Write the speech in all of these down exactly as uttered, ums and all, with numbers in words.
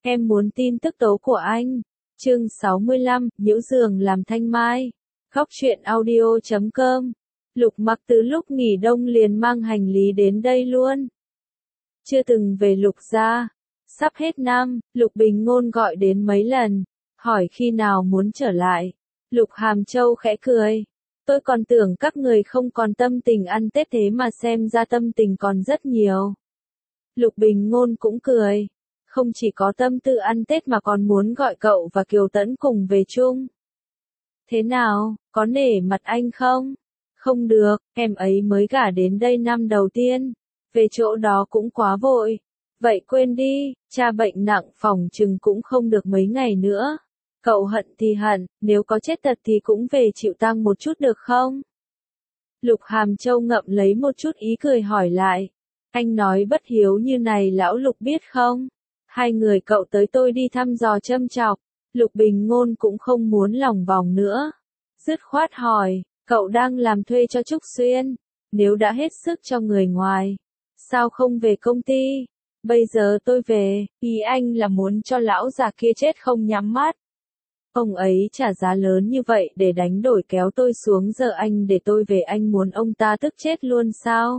Em muốn tin tức tố của anh. Chương sáu mươi lăm, nhiễu giường làm thanh mai. Góc truyện audio chấm com. Lục Mặc từ lúc nghỉ đông liền mang hành lý đến đây luôn. Chưa từng về Lục gia. Sắp hết năm, Lục Bình Ngôn gọi đến mấy lần, hỏi khi nào muốn trở lại. Lục Hàm Châu khẽ cười. Tôi còn tưởng các người không còn tâm tình ăn Tết thế mà xem ra tâm tình còn rất nhiều. Lục Bình Ngôn cũng cười. Không chỉ có tâm tư ăn Tết mà còn muốn gọi cậu và Kiều Tẫn cùng về chung. Thế nào, có nể mặt anh không? Không được, em ấy mới gả đến đây năm đầu tiên. Về chỗ đó cũng quá vội. Vậy quên đi, cha bệnh nặng phòng chừng cũng không được mấy ngày nữa. Cậu hận thì hận, nếu có chết tật thì cũng về chịu tang một chút được không? Lục Hàm Châu ngậm lấy một chút ý cười hỏi lại. Anh nói bất hiếu như này lão Lục biết không? Hai người cậu tới tôi đi thăm dò châm chọc. Lục Bình Ngôn cũng không muốn lòng vòng nữa. Dứt khoát hỏi, cậu đang làm thuê cho Trúc Xuyên. Nếu đã hết sức cho người ngoài, sao không về công ty? Bây giờ tôi về, ý anh là muốn cho lão già kia chết không nhắm mắt. Ông ấy trả giá lớn như vậy để đánh đổi kéo tôi xuống, giờ anh để tôi về, anh muốn ông ta tức chết luôn sao?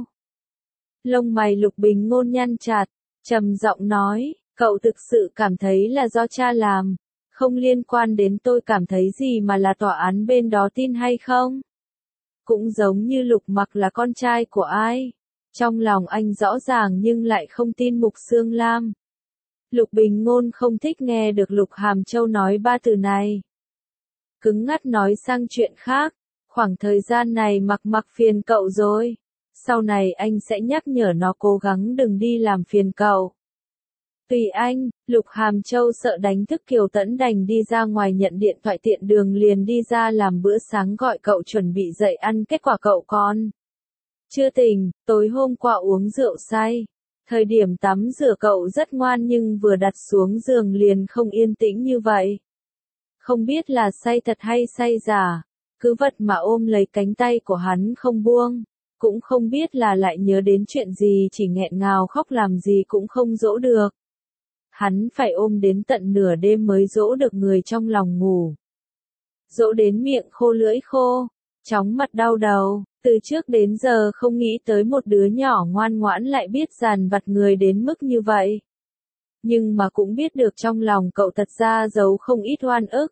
Lông mày Lục Bình Ngôn nhăn chặt, trầm giọng nói, cậu thực sự cảm thấy là do cha làm, không liên quan đến tôi cảm thấy gì mà là tòa án bên đó tin hay không? Cũng giống như Lục Mặc là con trai của ai? Trong lòng anh rõ ràng nhưng lại không tin Mục Xương Lam. Lục Bình Ngôn không thích nghe được Lục Hàm Châu nói ba từ này. Cứng ngắt nói sang chuyện khác, khoảng thời gian này Mặc Mặc phiền cậu rồi. Sau này anh sẽ nhắc nhở nó cố gắng đừng đi làm phiền cậu. Tùy anh, Lục Hàm Châu sợ đánh thức Kiều Tẫn đành đi ra ngoài nhận điện thoại, tiện đường liền đi ra làm bữa sáng gọi cậu chuẩn bị dậy ăn, kết quả cậu còn chưa tỉnh, tối hôm qua uống rượu say. Thời điểm tắm rửa cậu rất ngoan nhưng vừa đặt xuống giường liền không yên tĩnh như vậy. Không biết là say thật hay say giả, cứ vật mà ôm lấy cánh tay của hắn không buông. Cũng không biết là lại nhớ đến chuyện gì, chỉ nghẹn ngào khóc làm gì cũng không dỗ được. Hắn phải ôm đến tận nửa đêm mới dỗ được người trong lòng ngủ. Dỗ đến miệng khô lưỡi khô, chóng mặt đau đầu, từ trước đến giờ không nghĩ tới một đứa nhỏ ngoan ngoãn lại biết dằn vặt người đến mức như vậy. Nhưng mà cũng biết được trong lòng cậu thật ra giấu không ít oan ức.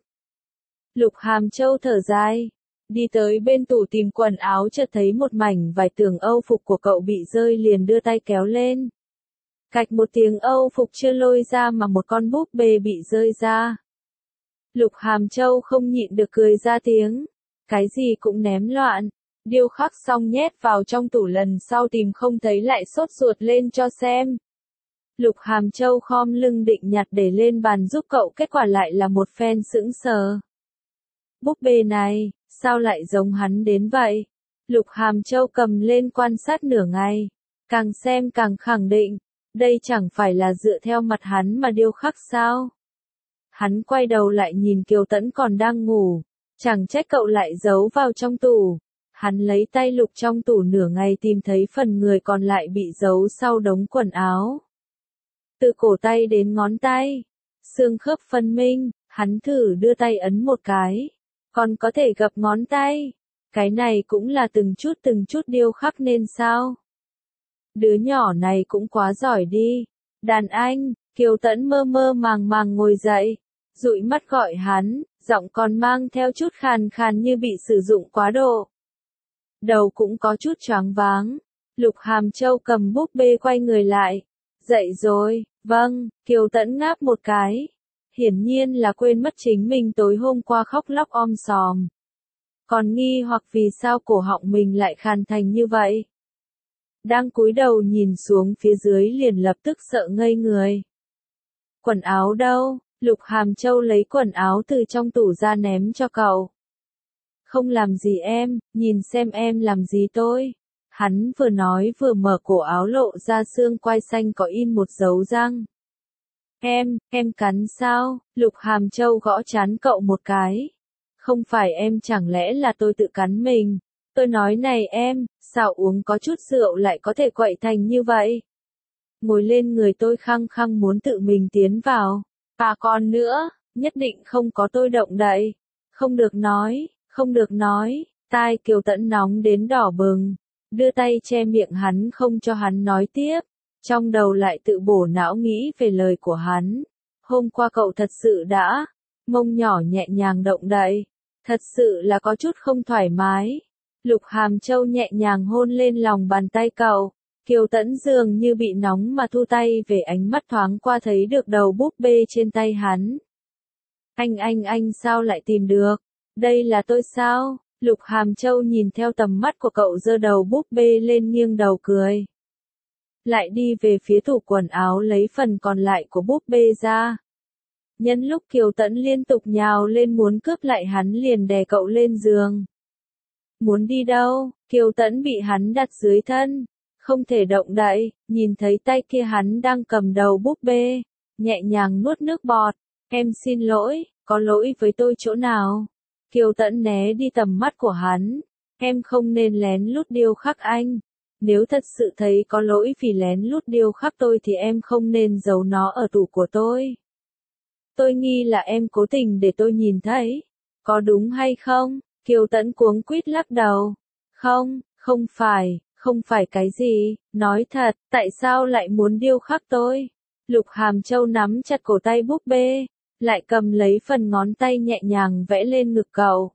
Lục Hàm Châu thở dài, đi tới bên tủ tìm quần áo, chợt thấy một mảnh vải tường Âu phục của cậu bị rơi liền đưa tay kéo lên. Cạch một tiếng, Âu phục chưa lôi ra mà một con búp bê bị rơi ra. Lục Hàm Châu không nhịn được cười ra tiếng. Cái gì cũng ném loạn. Điêu khắc xong nhét vào trong tủ, lần sau tìm không thấy lại sốt ruột lên cho xem. Lục Hàm Châu khom lưng định nhặt để lên bàn giúp cậu, kết quả lại là một phen sững sờ. Búp bê này, sao lại giống hắn đến vậy? Lục Hàm Châu cầm lên quan sát nửa ngày. Càng xem càng khẳng định. Đây chẳng phải là dựa theo mặt hắn mà điêu khắc sao? Hắn quay đầu lại nhìn Kiều Tẫn còn đang ngủ. Chẳng trách cậu lại giấu vào trong tủ. Hắn lấy tay lục trong tủ nửa ngày tìm thấy phần người còn lại bị giấu sau đống quần áo. Từ cổ tay đến ngón tay, xương khớp phân minh, hắn thử đưa tay ấn một cái. Còn có thể gập ngón tay. Cái này cũng là từng chút từng chút điêu khắc nên sao? Đứa nhỏ này cũng quá giỏi đi. Đàn anh, Kiều Tẫn mơ mơ màng màng ngồi dậy, dụi mắt gọi hắn, giọng còn mang theo chút khàn khàn như bị sử dụng quá độ. Đầu cũng có chút choáng váng. Lục Hàm Châu cầm búp bê quay người lại. Dậy rồi, vâng, Kiều Tẫn ngáp một cái. Hiển nhiên là quên mất chính mình tối hôm qua khóc lóc om sòm. Còn nghi hoặc vì sao cổ họng mình lại khàn thành như vậy. Đang cúi đầu nhìn xuống phía dưới liền lập tức sợ ngây người. Quần áo đâu? Lục Hàm Châu lấy quần áo từ trong tủ ra ném cho cậu. Không làm gì em, nhìn xem em làm gì tôi. Hắn vừa nói vừa mở cổ áo lộ ra xương quai xanh có in một dấu răng. Em, em cắn sao? Lục Hàm Châu gõ trán cậu một cái. Không phải em, chẳng lẽ là tôi tự cắn mình? Tôi nói này em, sao uống có chút rượu lại có thể quậy thành như vậy? Ngồi lên người tôi khăng khăng muốn tự mình tiến vào. Và còn nữa, nhất định không có tôi động đậy. Không được nói, không được nói, tai Kiều Tẫn nóng đến đỏ bừng, đưa tay che miệng hắn không cho hắn nói tiếp, trong đầu lại tự bổ não nghĩ về lời của hắn. Hôm qua cậu thật sự đã, mông nhỏ nhẹ nhàng động đậy, thật sự là có chút không thoải mái. Lục Hàm Châu nhẹ nhàng hôn lên lòng bàn tay cậu, Kiều Tẫn dường như bị nóng mà thu tay về, ánh mắt thoáng qua thấy được đầu búp bê trên tay hắn. Anh anh anh sao lại tìm được? Đây là tôi sao? Lục Hàm Châu nhìn theo tầm mắt của cậu giơ đầu búp bê lên nghiêng đầu cười. Lại đi về phía tủ quần áo lấy phần còn lại của búp bê ra. Nhân lúc Kiều Tẫn liên tục nhào lên muốn cướp lại hắn liền đè cậu lên giường. Muốn đi đâu? Kiều Tẫn bị hắn đặt dưới thân, không thể động đậy, nhìn thấy tay kia hắn đang cầm đầu búp bê, nhẹ nhàng nuốt nước bọt. Em xin lỗi, có lỗi với tôi chỗ nào? Kiều Tẫn né đi tầm mắt của hắn. Em không nên lén lút điêu khắc anh. Nếu thật sự thấy có lỗi vì lén lút điêu khắc tôi thì em không nên giấu nó ở tủ của tôi. Tôi nghi là em cố tình để tôi nhìn thấy. Có đúng hay không? Kiều Tẫn cuống quýt lắc đầu. Không, không phải, không phải cái gì, nói thật, tại sao lại muốn điêu khắc tôi? Lục Hàm Châu nắm chặt cổ tay búp bê, lại cầm lấy phần ngón tay nhẹ nhàng vẽ lên ngực cậu.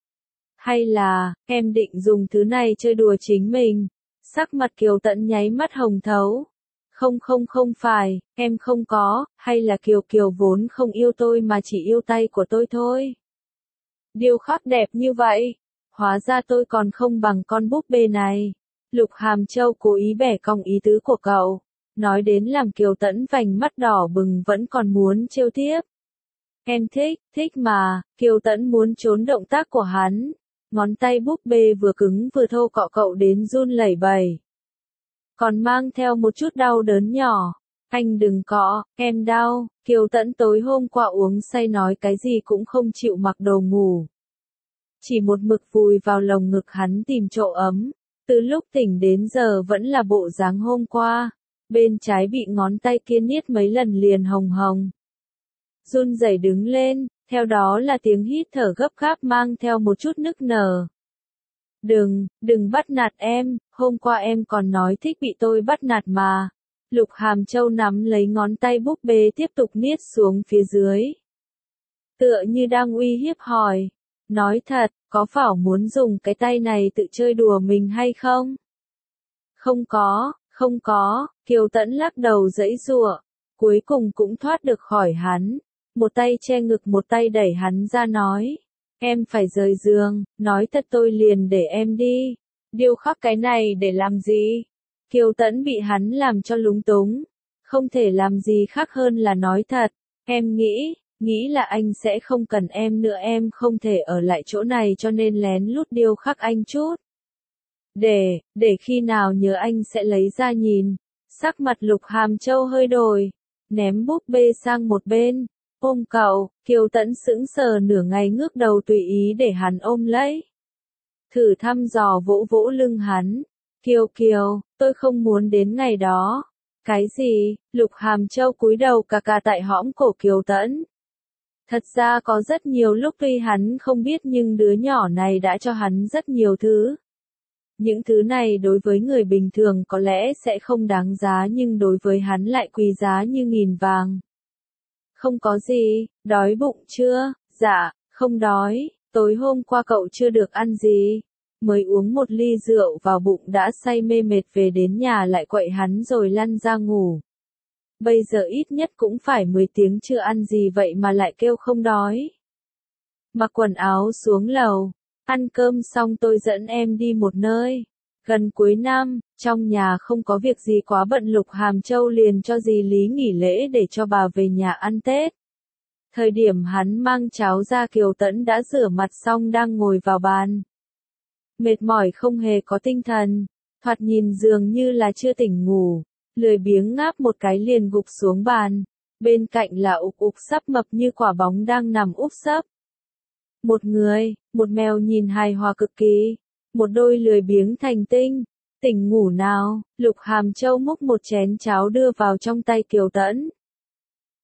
Hay là, em định dùng thứ này chơi đùa chính mình? Sắc mặt Kiều Tẫn nháy mắt hồng thấu. Không không không phải, em không có, hay là Kiều Kiều vốn không yêu tôi mà chỉ yêu tay của tôi thôi. Điêu khắc đẹp như vậy, hóa ra tôi còn không bằng con búp bê này. Lục Hàm Châu cố ý bẻ cong ý tứ của cậu, nói đến làm Kiều Tẫn vành mắt đỏ bừng vẫn còn muốn trêu tiếp. Em thích, thích mà, Kiều Tẫn muốn trốn động tác của hắn. Ngón tay búp bê vừa cứng vừa thô cọ cậu đến run lẩy bẩy. Còn mang theo một chút đau đớn nhỏ. Anh đừng cọ, em đau. Kiều Tẫn tối hôm qua uống say nói cái gì cũng không chịu mặc đồ ngủ. Chỉ một mực vùi vào lồng ngực hắn tìm chỗ ấm. Từ lúc tỉnh đến giờ vẫn là bộ dáng hôm qua. Bên trái bị ngón tay kia niết mấy lần liền hồng hồng. Run rẩy đứng lên, theo đó là tiếng hít thở gấp gáp mang theo một chút nức nở. Đừng, đừng bắt nạt em, hôm qua em còn nói thích bị tôi bắt nạt mà. Lục Hàm Châu nắm lấy ngón tay búp bê tiếp tục niết xuống phía dưới. Tựa như đang uy hiếp hỏi. Nói thật, có phải muốn dùng cái tay này tự chơi đùa mình hay không? Không có, không có, Kiều Tẫn lắc đầu giãy giụa, cuối cùng cũng thoát được khỏi hắn. Một tay che ngực một tay đẩy hắn ra nói. Em phải rời giường, nói thật tôi liền để em đi. Điêu khắc cái này để làm gì? Kiều Tẫn bị hắn làm cho lúng túng. Không thể làm gì khác hơn là nói thật. Em nghĩ, nghĩ là anh sẽ không cần em nữa, em không thể ở lại chỗ này cho nên lén lút điêu khắc anh chút. Để, để khi nào nhớ anh sẽ lấy ra nhìn. Sắc mặt Lục Hàm Châu hơi đổi. Ném búp bê sang một bên. Ôm cậu, Kiều Tẫn sững sờ nửa ngày ngước đầu tùy ý để hắn ôm lấy. Thử thăm dò vỗ vỗ lưng hắn. Kiều Kiều, tôi không muốn đến ngày đó. Cái gì? Lục Hàm Châu cúi đầu cà cà tại hõm cổ Kiều Tẫn. Thật ra có rất nhiều lúc tuy hắn không biết nhưng đứa nhỏ này đã cho hắn rất nhiều thứ. Những thứ này đối với người bình thường có lẽ sẽ không đáng giá nhưng đối với hắn lại quý giá như nghìn vàng. Không có gì, đói bụng chưa? Dạ, không đói, tối hôm qua cậu chưa được ăn gì. Mới uống một ly rượu vào bụng đã say mê mệt, về đến nhà lại quậy hắn rồi lăn ra ngủ. Bây giờ ít nhất cũng phải mười tiếng chưa ăn gì vậy mà lại kêu không đói. Mặc quần áo xuống lầu, ăn cơm xong tôi dẫn em đi một nơi. Gần cuối năm, trong nhà không có việc gì quá bận, Lục Hàm Châu liền cho dì Lý nghỉ lễ để cho bà về nhà ăn Tết. Thời điểm hắn mang cháo ra, Kiều Tẫn đã rửa mặt xong đang ngồi vào bàn. Mệt mỏi không hề có tinh thần, thoạt nhìn dường như là chưa tỉnh ngủ, lười biếng ngáp một cái liền gục xuống bàn. Bên cạnh là Ục Ục sắp mập như quả bóng đang nằm úp sấp. Một người, một mèo nhìn hài hòa cực kỳ. Một đôi lười biếng thành tinh. Tỉnh ngủ nào? Lục Hàm Châu múc một chén cháo đưa vào trong tay Kiều Tẫn.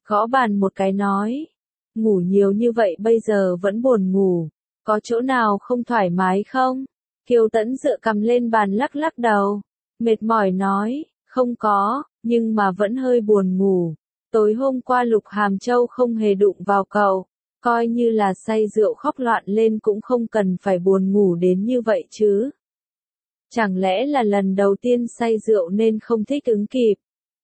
Gõ bàn một cái nói. Ngủ nhiều như vậy bây giờ vẫn buồn ngủ. Có chỗ nào không thoải mái không? Kiều Tẫn dựa cằm lên bàn lắc lắc đầu. Mệt mỏi nói, không có, nhưng mà vẫn hơi buồn ngủ. Tối hôm qua Lục Hàm Châu không hề đụng vào cậu. Coi như là say rượu khóc loạn lên cũng không cần phải buồn ngủ đến như vậy chứ. Chẳng lẽ là lần đầu tiên say rượu nên không thích ứng kịp.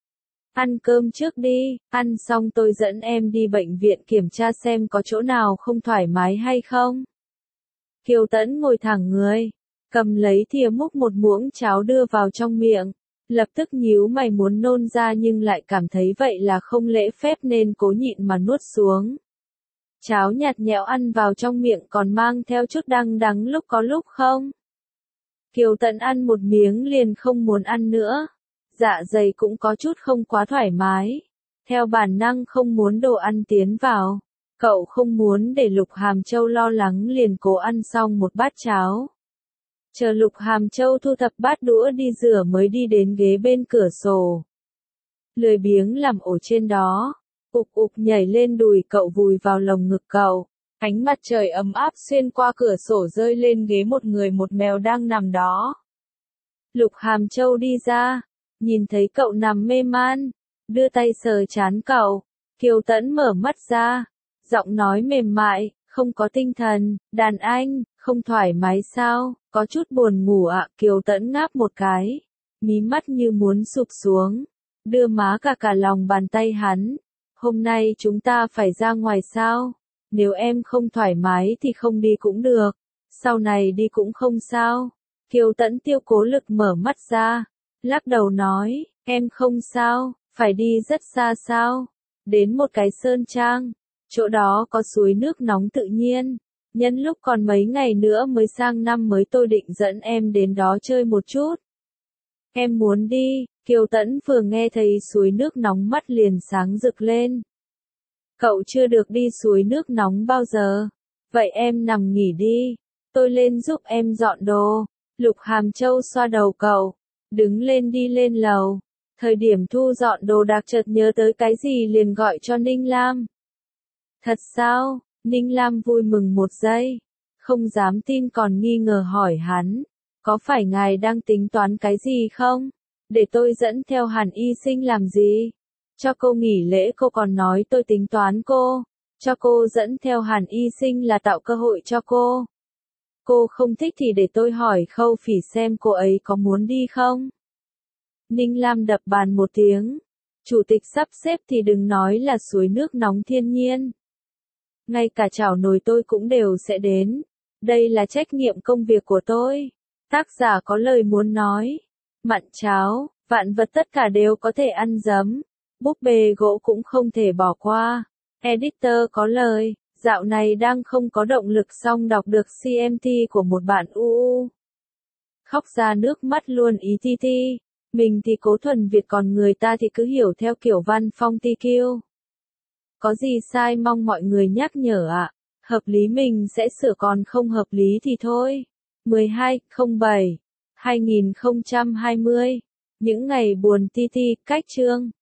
Ăn cơm trước đi, ăn xong tôi dẫn em đi bệnh viện kiểm tra xem có chỗ nào không thoải mái hay không. Kiều Tẫn ngồi thẳng người, cầm lấy thìa múc một muỗng cháo đưa vào trong miệng, lập tức nhíu mày muốn nôn ra nhưng lại cảm thấy vậy là không lễ phép nên cố nhịn mà nuốt xuống. Cháo nhạt nhẽo ăn vào trong miệng còn mang theo chút đắng đắng lúc có lúc không. Kiều Tẫn ăn một miếng liền không muốn ăn nữa. Dạ dày cũng có chút không quá thoải mái. Theo bản năng không muốn đồ ăn tiến vào. Cậu không muốn để Lục Hàm Châu lo lắng liền cố ăn xong một bát cháo. Chờ Lục Hàm Châu thu thập bát đũa đi rửa mới đi đến ghế bên cửa sổ. Lười biếng làm ổ trên đó. Ục ục nhảy lên đùi cậu vùi vào lồng ngực cậu. Ánh mặt trời ấm áp xuyên qua cửa sổ rơi lên ghế một người một mèo đang nằm đó. Lục Hàm Châu đi ra, nhìn thấy cậu nằm mê man, đưa tay sờ trán cậu. Kiều Tẫn mở mắt ra, giọng nói mềm mại, không có tinh thần, đàn anh, không thoải mái sao, có chút buồn ngủ ạ. À? Kiều Tẫn ngáp một cái, mí mắt như muốn sụp xuống, đưa má cả cả lòng bàn tay hắn. Hôm nay chúng ta phải ra ngoài sao? Nếu em không thoải mái thì không đi cũng được, sau này đi cũng không sao. Kiều Tẫn tiêu cố lực mở mắt ra, lắc đầu nói, em không sao, phải đi rất xa sao? Đến một cái sơn trang, chỗ đó có suối nước nóng tự nhiên. Nhân lúc còn mấy ngày nữa mới sang năm mới tôi định dẫn em đến đó chơi một chút. Em muốn đi. Kiều Tẫn vừa nghe thấy suối nước nóng mắt liền sáng rực lên. Cậu chưa được đi suối nước nóng bao giờ. Vậy em nằm nghỉ đi. Tôi lên giúp em dọn đồ. Lục Hàm Châu xoa đầu cậu. Đứng lên đi lên lầu. Thời điểm thu dọn đồ đạc chợt nhớ tới cái gì liền gọi cho Ninh Lam. Thật sao? Ninh Lam vui mừng một giây. Không dám tin còn nghi ngờ hỏi hắn. Có phải ngài đang tính toán cái gì không? Để tôi dẫn theo Hàn Y Sinh làm gì? Cho cô nghỉ lễ cô còn nói tôi tính toán cô. Cho cô dẫn theo Hàn Y Sinh là tạo cơ hội cho cô. Cô không thích thì để tôi hỏi Khâu Phỉ xem cô ấy có muốn đi không? Ninh Lam đập bàn một tiếng. Chủ tịch sắp xếp thì đừng nói là suối nước nóng thiên nhiên. Ngay cả chảo nồi tôi cũng đều sẽ đến. Đây là trách nhiệm công việc của tôi. Tác giả có lời muốn nói. Mặn cháo, vạn vật tất cả đều có thể ăn dấm. Búp bê gỗ cũng không thể bỏ qua. Editor có lời, dạo này đang không có động lực xong đọc được xê em tê của một bạn u u. Khóc ra nước mắt luôn ý ti ti. Mình thì cố thuần Việt còn người ta thì cứ hiểu theo kiểu văn phong ti kiêu. Có gì sai mong mọi người nhắc nhở ạ. À. Hợp lý mình sẽ sửa còn không hợp lý thì thôi. mười hai không bảy hai nghìn không trăm hai mươi. Những ngày buồn ti ti, cách chương.